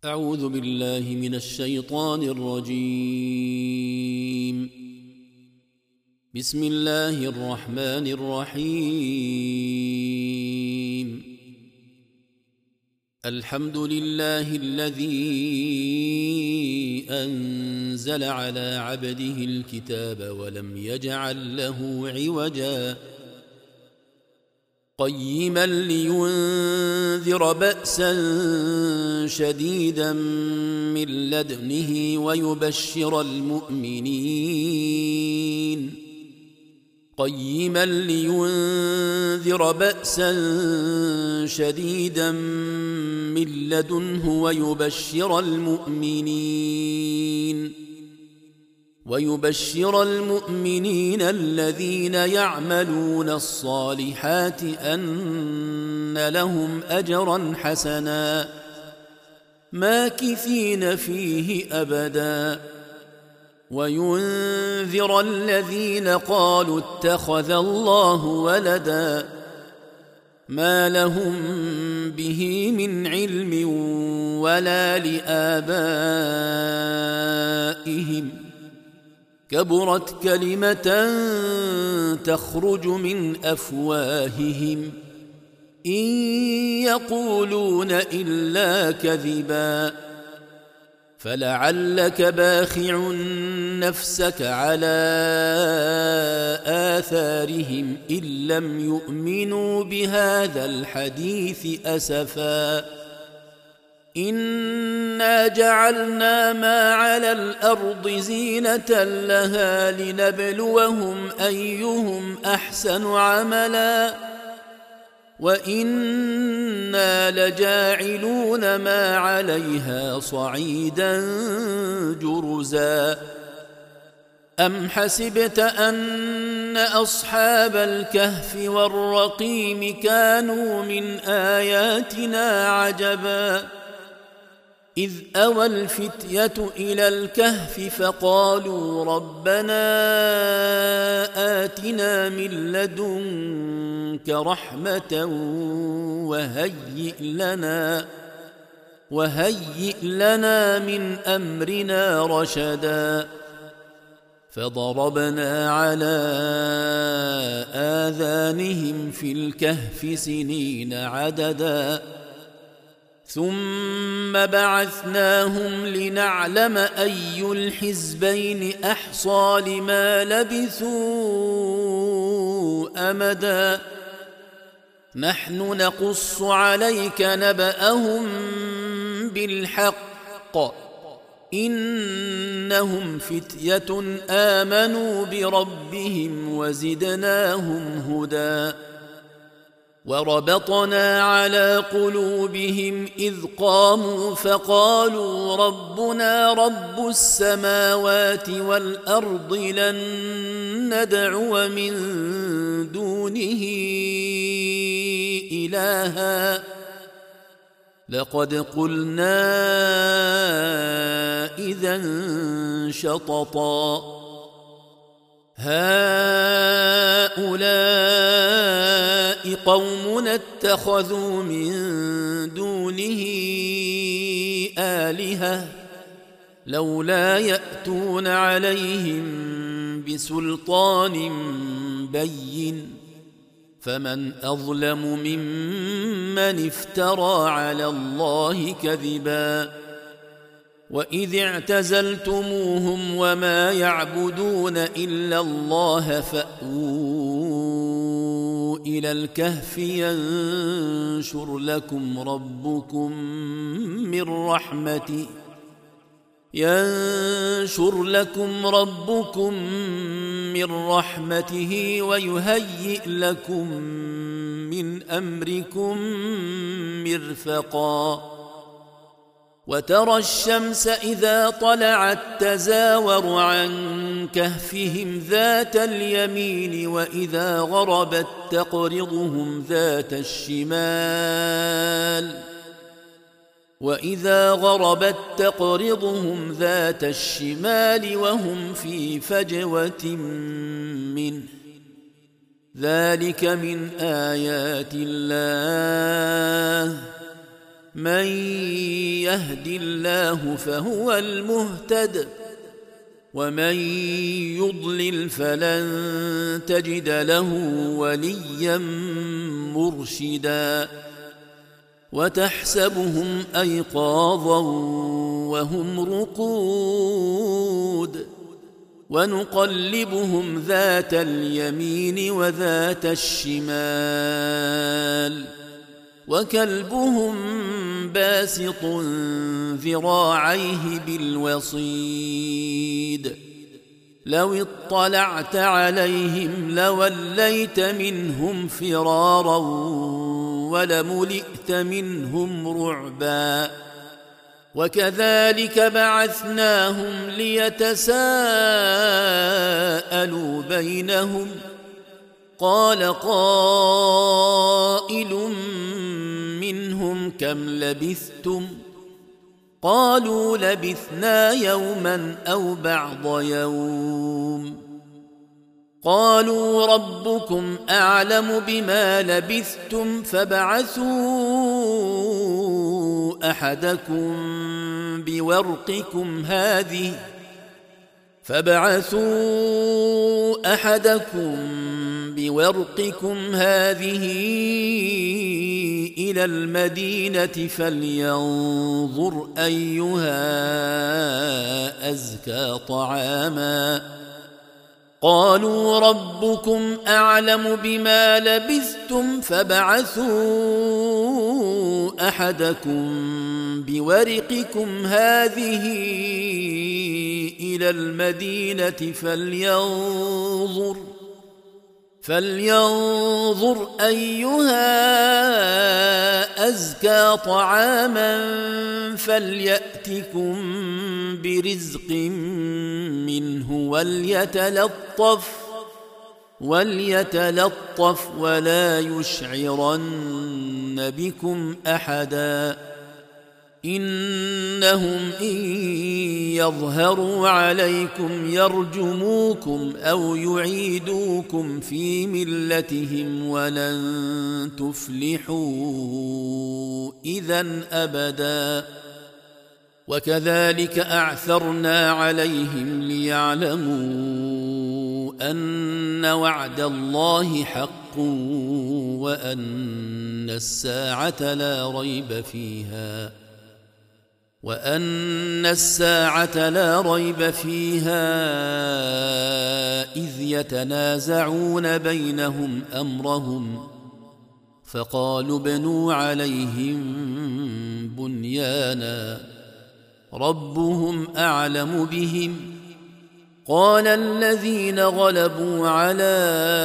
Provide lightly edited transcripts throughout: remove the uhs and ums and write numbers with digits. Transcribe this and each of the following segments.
أعوذ بالله من الشيطان الرجيم. بسم الله الرحمن الرحيم. الحمد لله الذي أنزل على عبده الكتاب ولم يجعل له عوجا قيما لينذر بأسا شديدا من لدنه ويبشر المؤمنين الذين يعملون الصالحات أن لهم أجرا حسنا ماكثين فيه أبدا وينذر الذين قالوا اتخذ الله ولدا ما لهم به من علم ولا لآبائهم كبرت كلمة تخرج من أفواههم إن يقولون إلا كذبا فلعلك باخع نفسك على آثارهم إن لم يؤمنوا بهذا الحديث أسفا إنا جعلنا ما على الأرض زينة لها لنبلوهم أيهم أحسن عملا وإنا لجاعلون ما عليها صعيدا جرزا أم حسبت أن أصحاب الكهف والرقيم كانوا من آياتنا عجبا إذ أوى الفتية إلى الكهف فقالوا ربنا آتنا من لدنك رحمة وهيئ لنا من أمرنا رشدا فضربنا على آذانهم في الكهف سنين عددا ثم بعثناهم لنعلم أي الحزبين أحصى لما لبثوا أمدا نحن نقص عليك نبأهم بالحق إنهم فتية آمنوا بربهم وزدناهم هدى وربطنا على قلوبهم إذ قاموا فقالوا ربنا رب السماوات والأرض لن ندعو من دونه إلها لقد قلنا إذا شططا هؤلاء قومنا اتخذوا من دونه آلهة لولا يأتون عليهم بسلطان بين فمن أظلم ممن افترى على الله كذبا وإذ اعتزلتموهم وما يعبدون إلا الله فأووا إلى الكهف ينشر لكم ربكم من رحمته ويهيئ لكم من أمركم مرفقا وترى الشمس إذا طلعت تزاور عن كهفهم ذات اليمين وإذا غربت تقرضهم ذات الشمال وهم في فجوة منه ذلك من آيات الله من يهد الله فهو المهتد ومن يضلل فلن تجد له وليا مرشدا وتحسبهم أيقاظا وهم رقود ونقلبهم ذات اليمين وذات الشمال وكلبهم باسط ذراعيه بالوصيد لو اطلعت عليهم لوليت منهم فرارا ولملئت منهم رعبا وكذلك بعثناهم ليتساءلوا بينهم قال قائل منهم كم لبثتم قالوا لبثنا يوما أو بعض يوم قالوا ربكم أعلم بما لبثتم فابعثوا أحدكم بورقكم هذه إلى المدينة فلينظر أيها أزكى طعاما قالوا ربكم أعلم بما لبثتم فابعثوا أحدكم بورقكم هذه إلى المدينة فلينظر أيها أزكى طعاما فليأتكم برزق منه وليتلطف ولا يشعرن بكم أحدا إنهم إن يظهروا عليكم يرجموكم أو يعيدوكم في ملتهم ولن تفلحوا إذن أبدا وكذلك أعثرنا عليهم ليعلموا أن وعد الله حق وأن الساعة لا ريب فيها إذ يتنازعون بينهم أمرهم فقالوا ابنوا عليهم بنيانا ربهم أعلم بهم قال الذين غلبوا على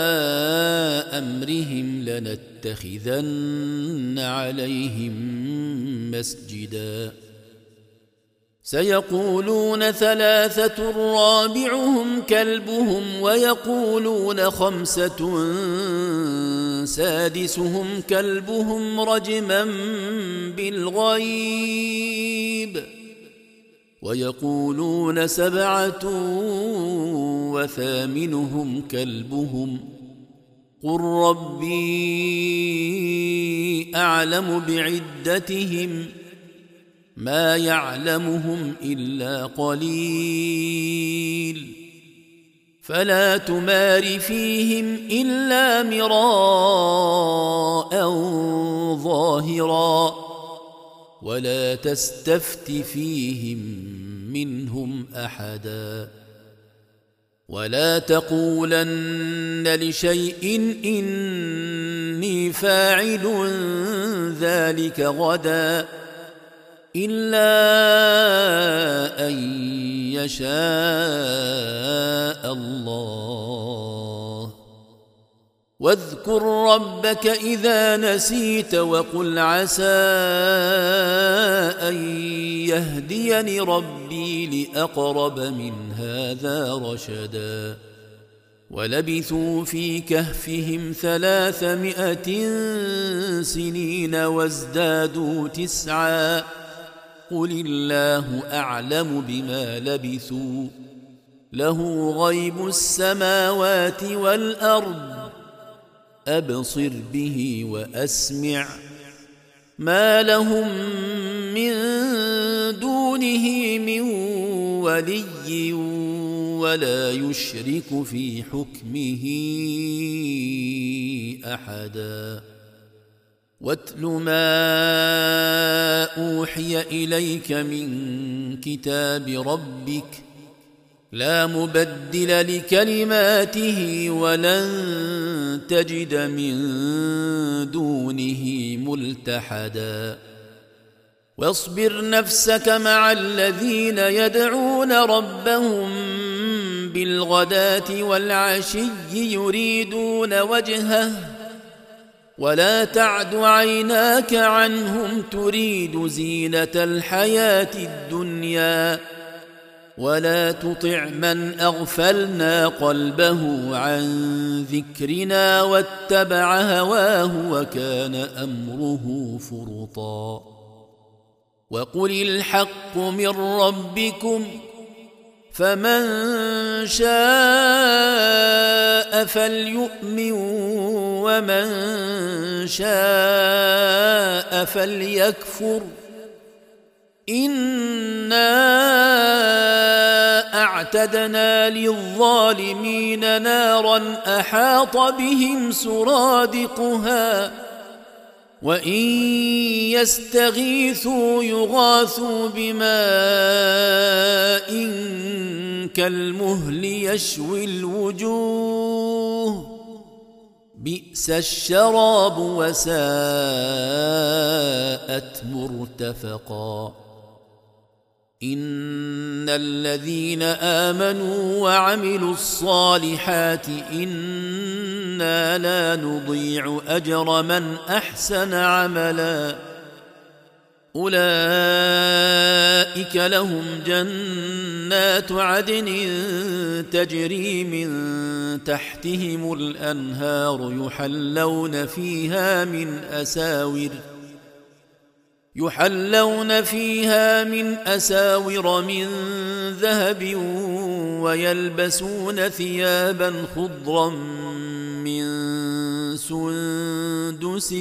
أمرهم لنتخذن عليهم مسجدا سيقولون 3 رابعهم كلبهم ويقولون 5 سادسهم كلبهم رجما بالغيب ويقولون 7 وثامنهم كلبهم قل ربي أعلم بعدتهم ما يعلمهم إلا قليل فلا تمار فيهم إلا مراء ظاهرا ولا تستفت فيهم منهم أحدا ولا تقولن لشيء إني فاعل ذلك غدا إلا أن يشاء الله واذكر ربك إذا نسيت وقل عسى أن يهديني ربي لأقرب من هذا رشدا ولبثوا في كهفهم 300 سنين وازدادوا 9 قل الله أعلم بما لبثوا له غيب السماوات والأرض أبصر به وأسمع ما لهم من دونه من ولي ولا يشرك في حكمه أحدا واتل ما أوحي إليك من كتاب ربك لا مبدل لكلماته ولن تجد من دونه ملتحدا واصبر نفسك مع الذين يدعون ربهم بالغداة والعشي يريدون وجهه ولا تعد عيناك عنهم تريد زينة الحياة الدنيا ولا تطع من أغفلنا قلبه عن ذكرنا واتبع هواه وكان أمره فرطا وقل الحق من ربكم فمن شاء فليؤمن ومن شاء فليكفر إنا أعتدنا للظالمين نارا أحاط بهم سرادقها وإن يستغيثوا يغاثوا بماء كالمهل يشوي الوجوه بئس الشراب وساءت مرتفقا إن الذين آمنوا وعملوا الصالحات إنا لا نضيع أجر من أحسن عملا أولئك لهم جنات عدن تجري من تحتهم الأنهار يحلون فيها من أساور من ذهب ويلبسون ثيابا خضرا من سندس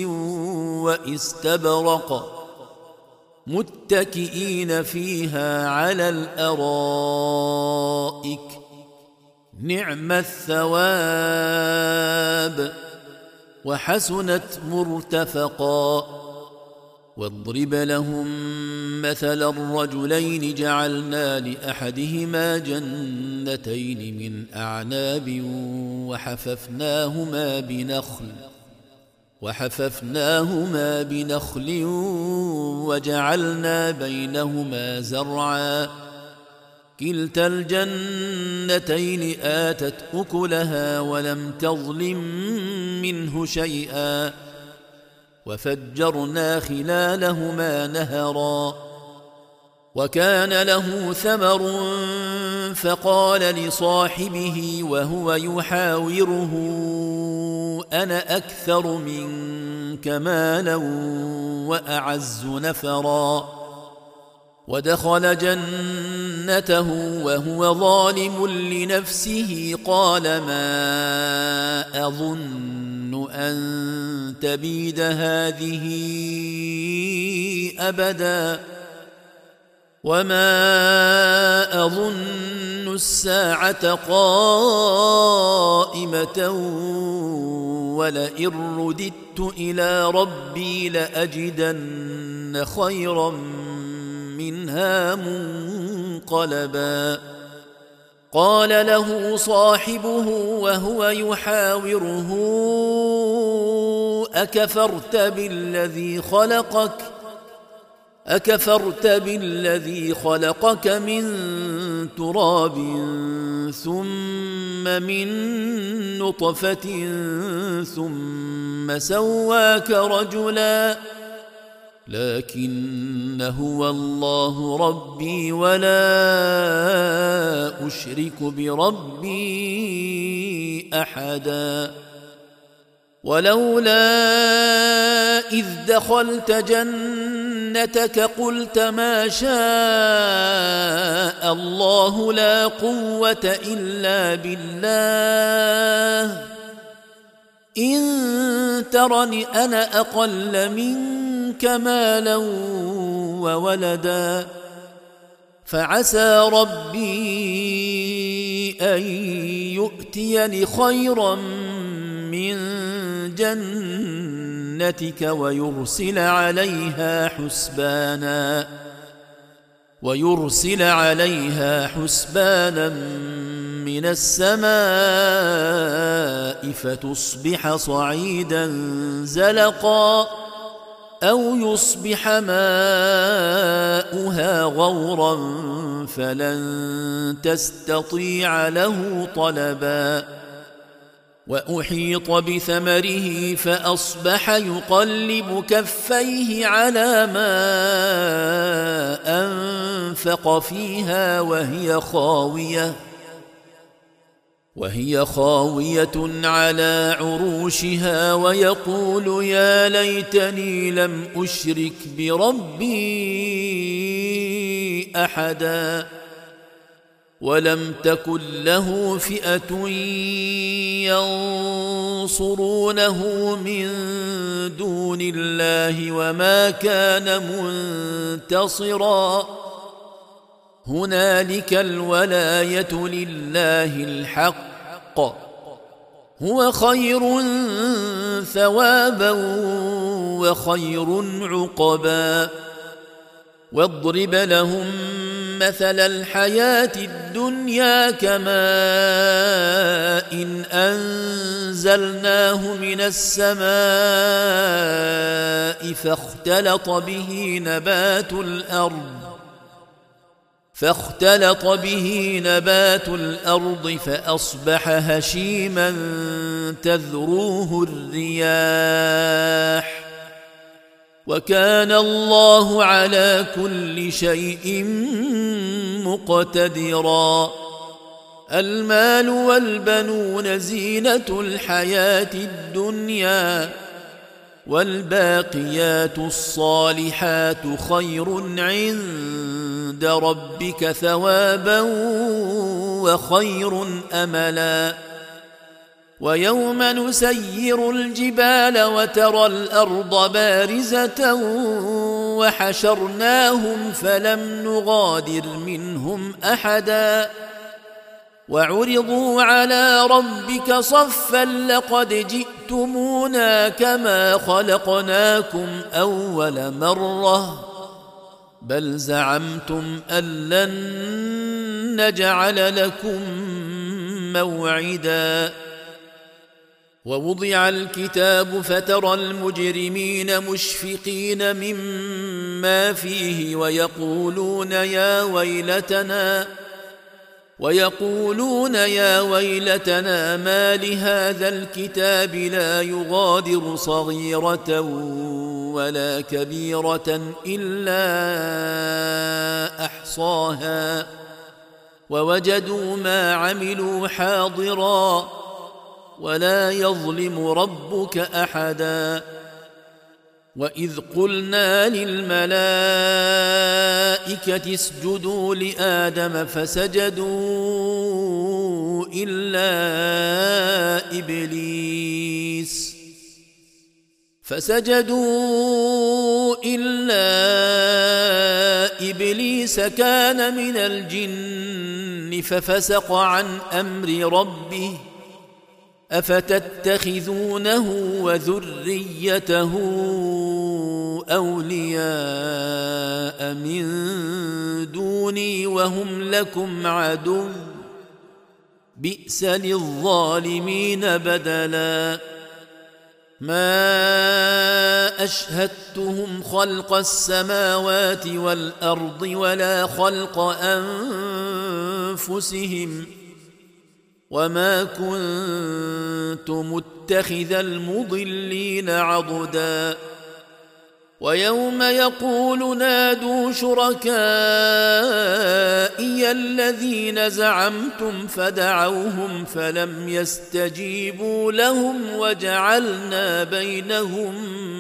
واستبرق متكئين فيها على الأرائك نعم الثواب وحسنت مرتفقا واضرب لهم مثل الرجلين جعلنا لأحدهما جنتين من أعناب وحففناهما بنخل وجعلنا بينهما زرعا كلتا الجنتين آتت أكلها ولم تظلم منه شيئا وفجرنا خلالهما نهرا وكان له ثمر فقال لصاحبه وهو يحاوره أنا أكثر منك مالا وأعز نفرا ودخل جنته وهو ظالم لنفسه قال ما أظن أن تبيد هذه أبدا وما أظن الساعة قائمة ولئن رددت إلى ربي لأجدن خيرا منها منقلبا قال له صاحبه وهو يحاوره أكفرت بالذي خلقك من تراب ثم من نطفة ثم سواك رجلا لكن هو الله ربي ولا أشرك بربي أحدا ولولا إذ دخلت جنتك قلت ما شاء الله لا قوة إلا بالله إن ترني أنا أقل منك منك مالا وولدا فعسى ربي أن يؤتيني خيرا من جنتك ويرسل عليها حسبانا من السماء فتصبح صعيدا زلقا أو يصبح ماؤها غورا فلن تستطيع له طلبا وأحيط بثمره فأصبح يقلب كفيه على ما أنفق فيها وهي خاوية على عروشها ويقول يا ليتني لم أشرك بربي أحدا ولم تكن له فئة ينصرونه من دون الله وما كان منتصرا هنالك الولاية لله الحق هو خير ثوابا وخير عقبا واضرب لهم مثل الحياة الدنيا كماء إن أنزلناه من السماء فاختلط به نبات الأرض فأصبح هشيما تذروه الرياح وكان الله على كل شيء مقتدرا المال والبنون زينة الحياة الدنيا والباقيات الصالحات خير عند ربك ثوابا وخير أملا ويوم نسير الجبال وترى الأرض بارزة وحشرناهم فلم نغادر منهم أحدا وعرضوا على ربك صفا لقد جئتمونا كما خلقناكم أول مرة بل زعمتم أن لن نجعل لكم موعدا ووضع الكتاب فترى المجرمين مشفقين مما فيه ويقولون يا ويلتنا ما لهذا الكتاب لا يغادر صغيرة ولا كبيرة إلا أحصاها ووجدوا ما عملوا حاضرا ولا يظلم ربك أحدا وإذ قلنا للملائكة اسجدوا لآدم فسجدوا إلا إبليس كان من الجن ففسق عن أمر ربه أفتتخذونه وذريته أولياء من دوني وهم لكم عدو بئس للظالمين بدلا ما أشهدتهم خلق السماوات والأرض ولا خلق أنفسهم وما كنت متخذ المضلين عضدا ويوم يقول نادوا شركائي الذين زعمتم فدعوهم فلم يستجيبوا لهم وجعلنا بينهم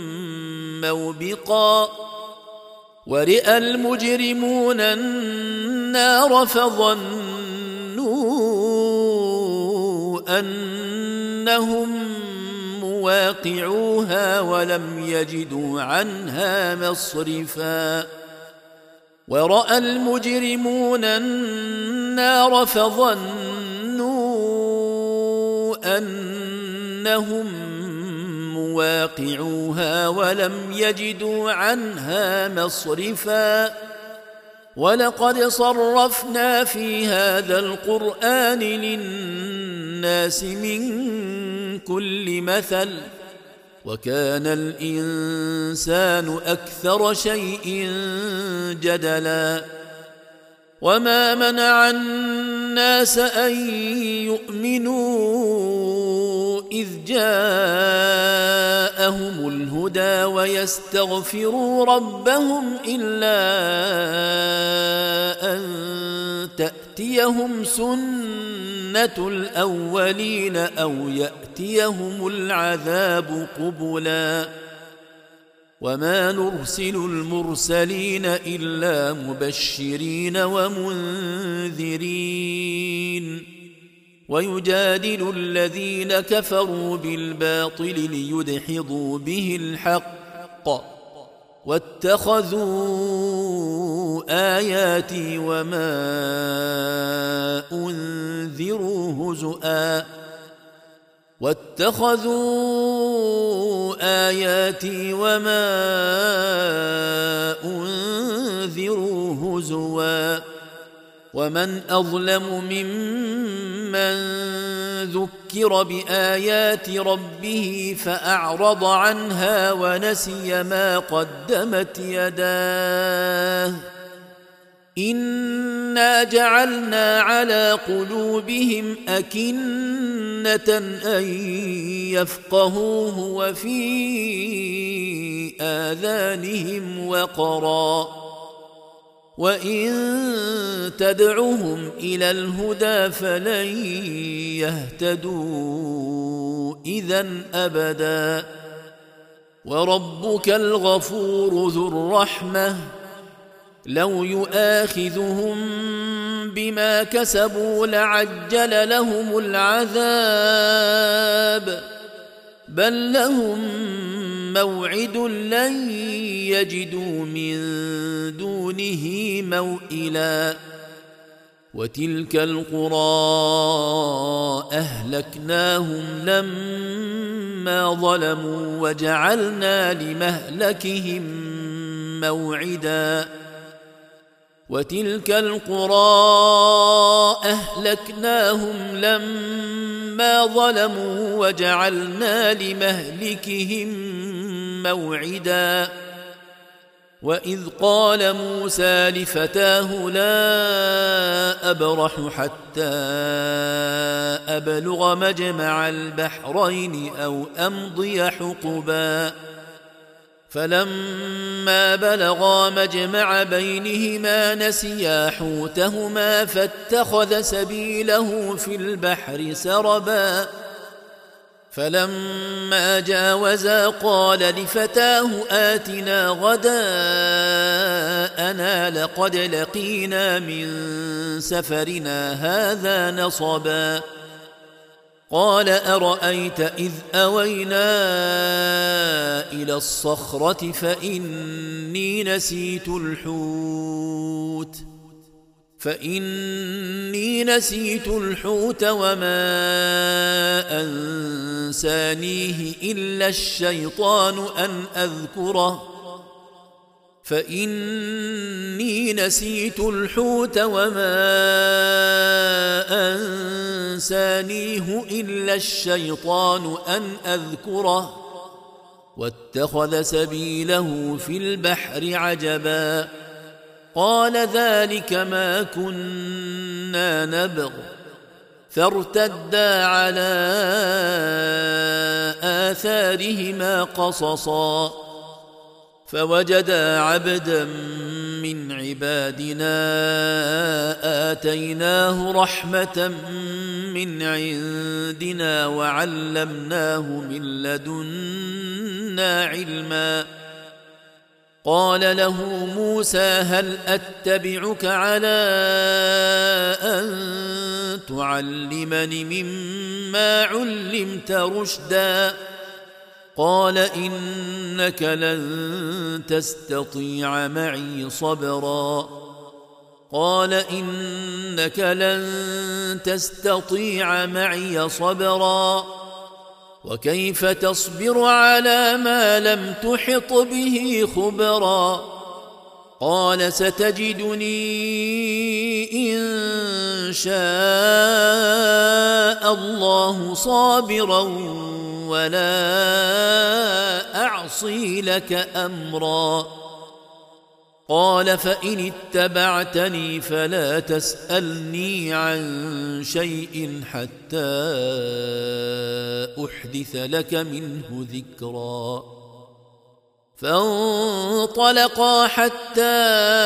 موبقا ورئ المجرمون النار فظنوا أنهم واقعوها ولم يجدوا عنها مصرفا ورأى المجرمون النار فظنوا أنهم مواقعوها ولم يجدوا عنها مصرفا ولقد صرفنا في هذا القرآن للناس من كل مثل وكان الإنسان أكثر شيء جدلا وما منع الناس أن يؤمنوا إذ جاءهم الهدى ويستغفروا ربهم إلا أن تأتيهم سنة الأولين أو يأتيهم العذاب قبلا وما نرسل المرسلين إلا مبشرين ومنذرين ويجادل الذين كفروا بالباطل ليدحضوا به الحق واتخذوا آياتي وما أنذروا هزؤا ومن أظلم ممن ذكر بآيات ربه فأعرض عنها ونسي ما قدمت يداه إنا جعلنا على قلوبهم أكنة أن يفقهوه وفي آذانهم وقرا وإن تدعهم إلى الهدى فلن يهتدوا إذن أبدا وربك الغفور ذو الرحمة لو يؤاخذهم بما كسبوا لعجل لهم العذاب بل لهم موعد لن يجدوا من دونه موئلا وتلك القرى أهلكناهم لما ظلموا وجعلنا لمهلكهم موعدا وتلك القرى أهلكناهم لما ظلموا وجعلنا لمهلكهم موعدا وإذ قال موسى لفتاه لا أبرح حتى أبلغ مجمع البحرين أو أمضي حقبا فلما بلغا مجمع بينهما نسيا حوتهما فاتخذ سبيله في البحر سربا فلما جاوزا قال لفتاه آتنا غداءنا لقد لقينا من سفرنا هذا نصبا قال أرأيت إذ أوينا إلى الصخرة فإني نسيت الحوت وما أنسانيه إلا الشيطان أن أذكره واتخذ سبيله في البحر عجبا قال ذلك ما كنا نبغ فارتدا على آثارهما قصصا فوجدا عبدا من عبادنا آتيناه رحمة من عندنا وعلمناه من لدنا علما قال له موسى هل أتبعك على أن تعلمني مما علمت رشدا قال إنك لن تستطيع معي صبرا قال إنك لن تستطيع معي صبرا وكيف تصبر على ما لم تحط به خبرا قال ستجدني إن شاء الله صابرا ولا أعصي لك أمرا قال فإن اتبعتني فلا تسألني عن شيء حتى أحدث لك منه ذكرا فانطلقا حتى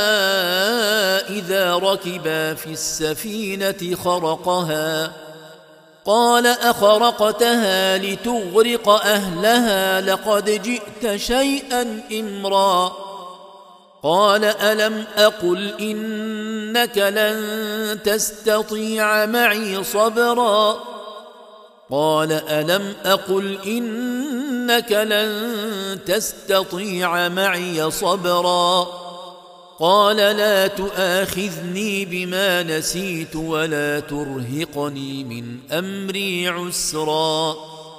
إذا ركبا في السفينة خرقها قال أخرقتها لتغرق أهلها لقد جئت شيئا إمرا قال ألم أقل إنك لن تستطيع معي صبرا قال ألم أقل إنك لن تستطيع معي صبرا قال لا تؤاخذني بما نسيت ولا ترهقني من أمري عسرا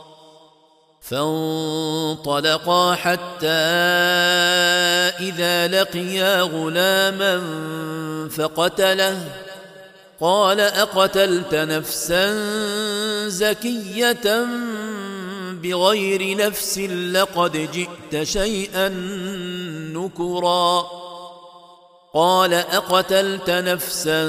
فانطلقا حتى إذا لقيا غلاما فقتله قال أقتلت نفسا زكية بغير نفس لقد جئت شيئا نكرا قال أقتلت نفسا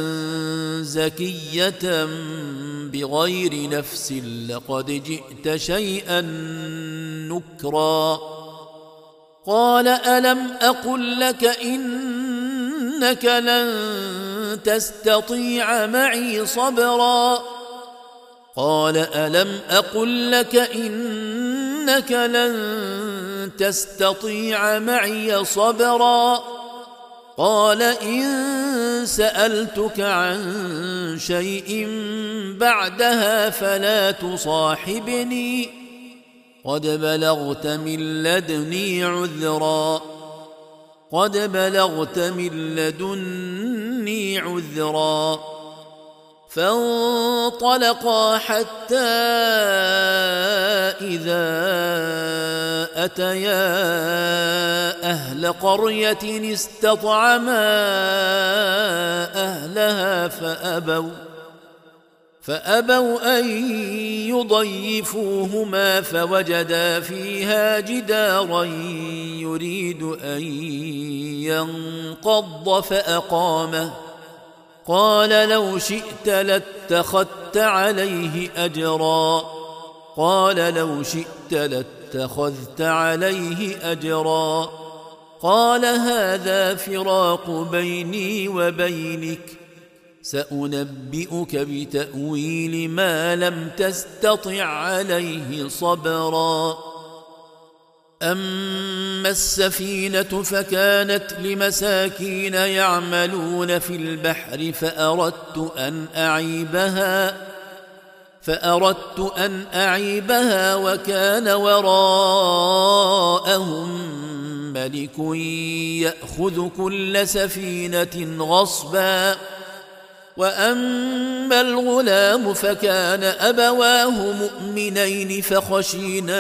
زكية بغير نفس لقد جئت شيئا نكرا قال ألم أقل لك إنك لن تستطيع معي صبرا قال ألم أقل لك إنك لن تستطيع معي صبرا قال إن سألتك عن شيء بعدها فلا تصاحبني قد بلغت من لدني عذرا فانطلقا حتى إذا أتيا أهل قرية استطعما أهلها فأبوا أن يضيفوهما فوجدا فيها جدارا يريد أن ينقض فأقامه قال لو شئت لاتخذت عليه أجرا قال هذا فراق بيني وبينك سأنبئك بتأويل ما لم تستطع عليه صبرا أما السفينة فكانت لمساكين يعملون في البحر فأردت أن أعيبها وكان وراءهم ملك يأخذ كل سفينة غصبا وأما الغلام فكان أبواه مؤمنين فخشينا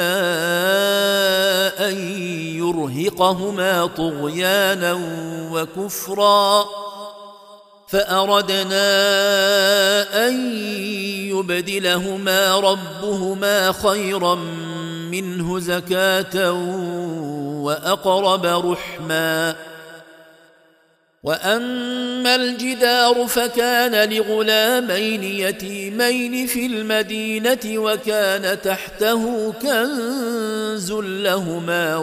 أن يرهقهما طغيانا وكفرا فأردنا أن يبدلهما ربهما خيرا منه زكاة وأقرب رحما وأما الجدار فكان لغلامين يتيمين في المدينة وكان تحته كنز لهما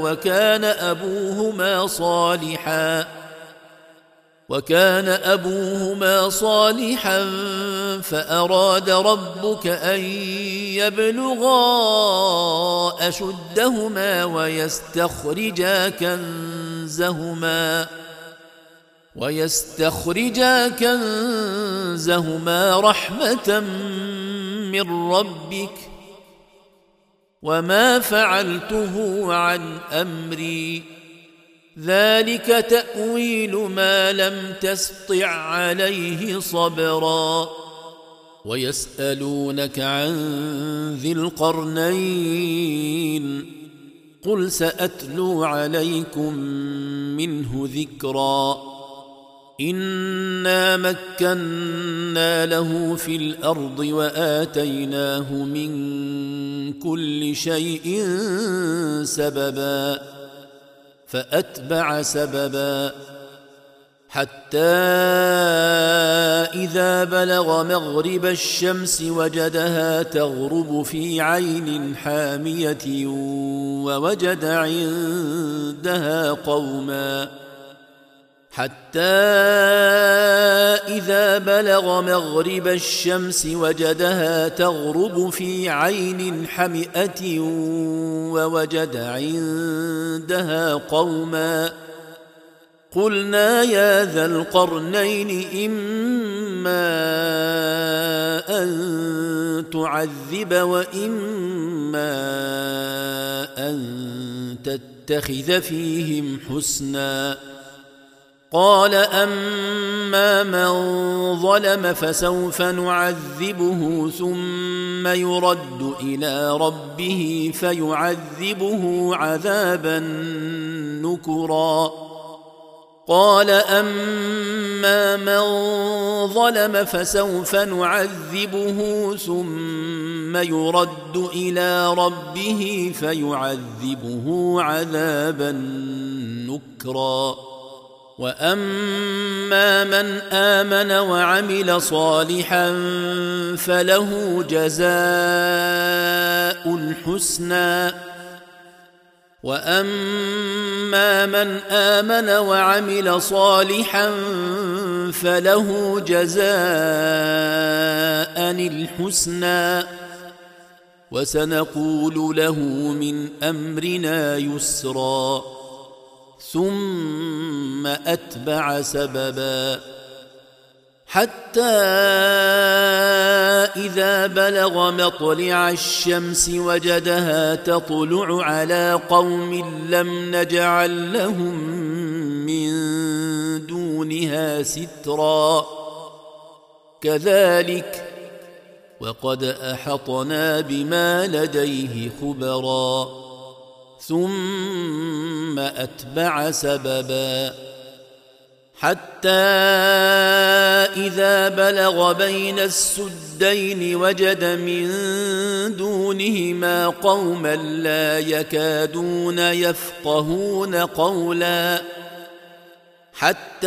وكان أبوهما صالحا فأراد ربك أن يبلغا أشدهما ويستخرجا كنزهما رحمة من ربك وما فعلته عن أمري ذلك تأويل ما لم تسطع عليه صبرا ويسألونك عن ذي القرنين قل سأتلو عليكم منه ذكرا إنا مكنا له في الأرض وآتيناه من كل شيء سببا فأتبع سببا حتى إذا بلغ مغرب الشمس وجدها تغرب في عين حامية ووجد عندها قوما قلنا يا ذا القرنين إما أن تعذب وإما أن تتخذ فيهم حسنا قال أما من ظلم فسوف نعذبه ثم يرد إلى ربه فيعذبه عذابا نكرا قال أما من ظلم فسوف نعذبه ثم يرد إلى ربه فيعذبه عذابا نكرا وأما من آمن وعمل صالحا فله جزاء الحسنى وأما من آمن وعمل صالحا فله جزاء الحسنى وسنقول له من أمرنا يسرا ثم أتبع سببا حتى إذا بلغ مطلع الشمس وجدها تطلع على قوم لم نجعل لهم من دونها سترا كذلك وقد أحطنا بما لديه خبرا ثم أتبع سببا حتى إذا بلغ بين السدين وجد من دونهما قوما لا يكادون يفقهون قولا حتى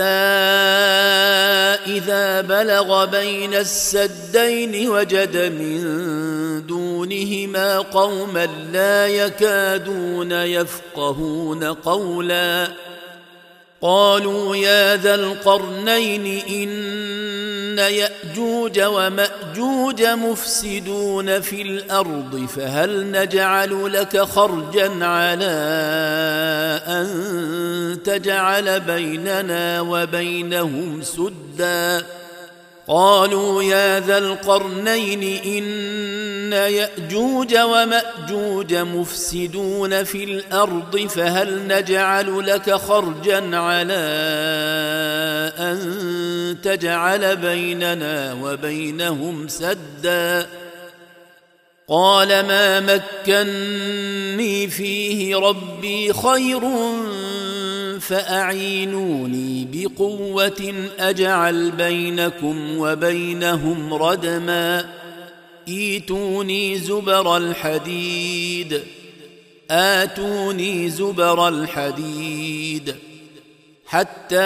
إذا بلغ بين السدين وجد من دونهما قوما لا يكادون يفقهون قولا قالوا يا ذا القرنين إن يأجوج ومأجوج مفسدون في الأرض فهل نجعل لك خرجا على أن تجعل بيننا وبينهم سدا قالوا يا ذا القرنين إن يأجوج ومأجوج مفسدون في الأرض فهل نجعل لك خرجا على أن تجعل بيننا وبينهم سدا قال ما مكني فيه ربي خير فأعينوني بقوة أجعل بينكم وبينهم ردما آتوني زبر الحديد حتى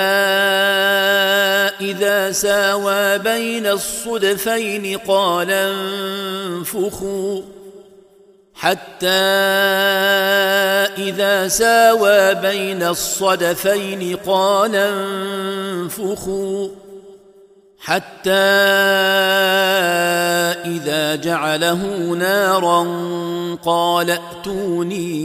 إذا ساوى بين الصدفين قال انفخوا حتى إذا جعله نارا قال ائتوني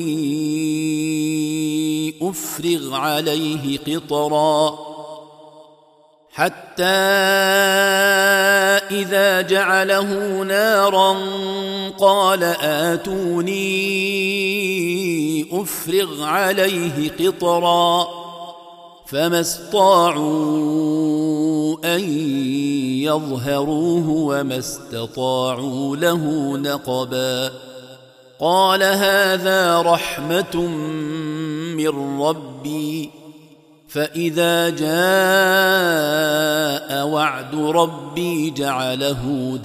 أفرغ عليه قطرا حتى إذا جعله نارا قال آتوني أفرغ عليه قطرا فما استطاعوا أن يظهروه وما استطاعوا له نقبا قال هذا رحمة من ربي فإذا جاء وعد ربي جعله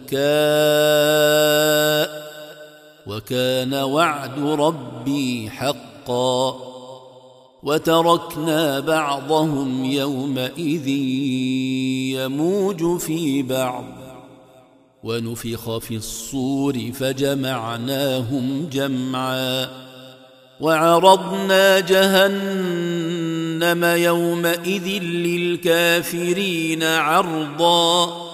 دكاء وكان وعد ربي حقا وتركنا بعضهم يومئذ يموج في بعض ونفخ في الصور فجمعناهم جمعا وعرضنا جهنم يومئذ للكافرين عرضا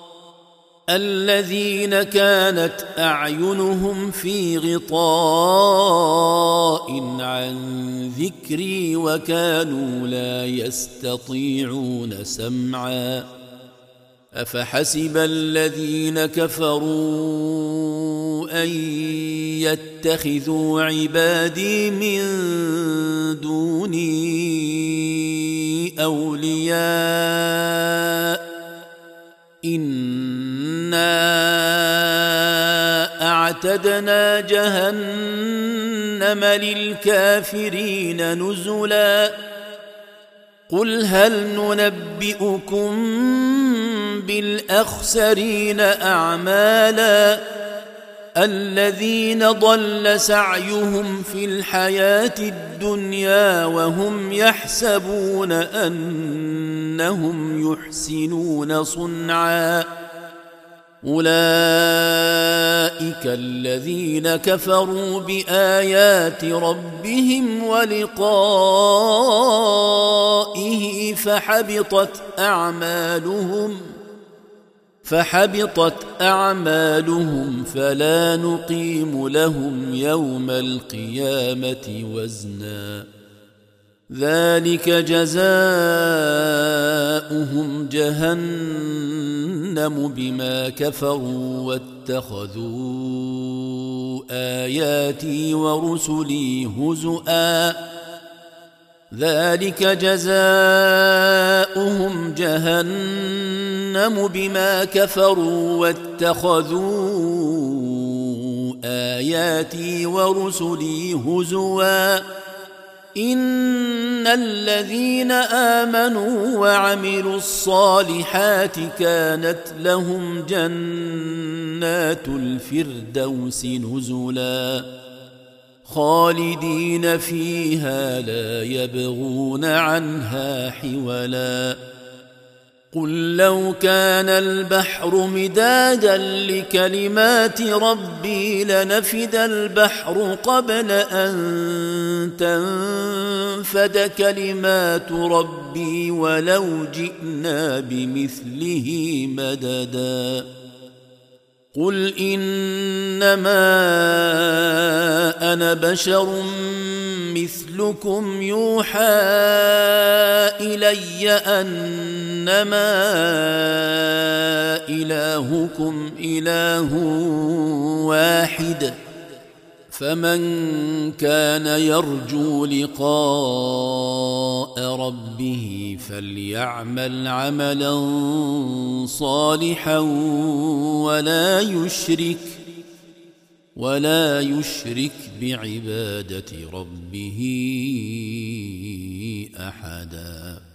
الذين كانت أعينهم في غطاء عن ذكري وكانوا لا يستطيعون سمعا أفحسب الذين كفروا أن يتخذوا عبادي من دوني أولياء إنا أعتدنا جهنم للكافرين نزلا قل هل ننبئكم بالأخسرين أعمالا الذين ضل سعيهم في الحياة الدنيا وهم يحسبون أنهم يحسنون صنعا أولئك الذين كفروا بآيات ربهم ولقائه فحبطت أعمالهم فلا نقيم لهم يوم القيامة وزنا ذلك جزاؤهم جهنم بما كفروا واتخذوا آياتي ورسلي هزؤا ذلك جزاؤهم جهنم بما كفروا واتخذوا آياتي ورسلي هزوا إن الذين آمنوا وعملوا الصالحات كانت لهم جنات الفردوس نزلا خالدين فيها لا يبغون عنها حولا قل لو كان البحر مدادا لكلمات ربي لنفد البحر قبل أن تنفد كلمات ربي ولو جئنا بمثله مددا قل إنما أنا بشر مثلكم يوحى إلي أنما إلهكم إله واحد فمن كان يرجو لقاء ربه فليعمل عملا صالحا ولا يشرك بعبادة ربه أحدا.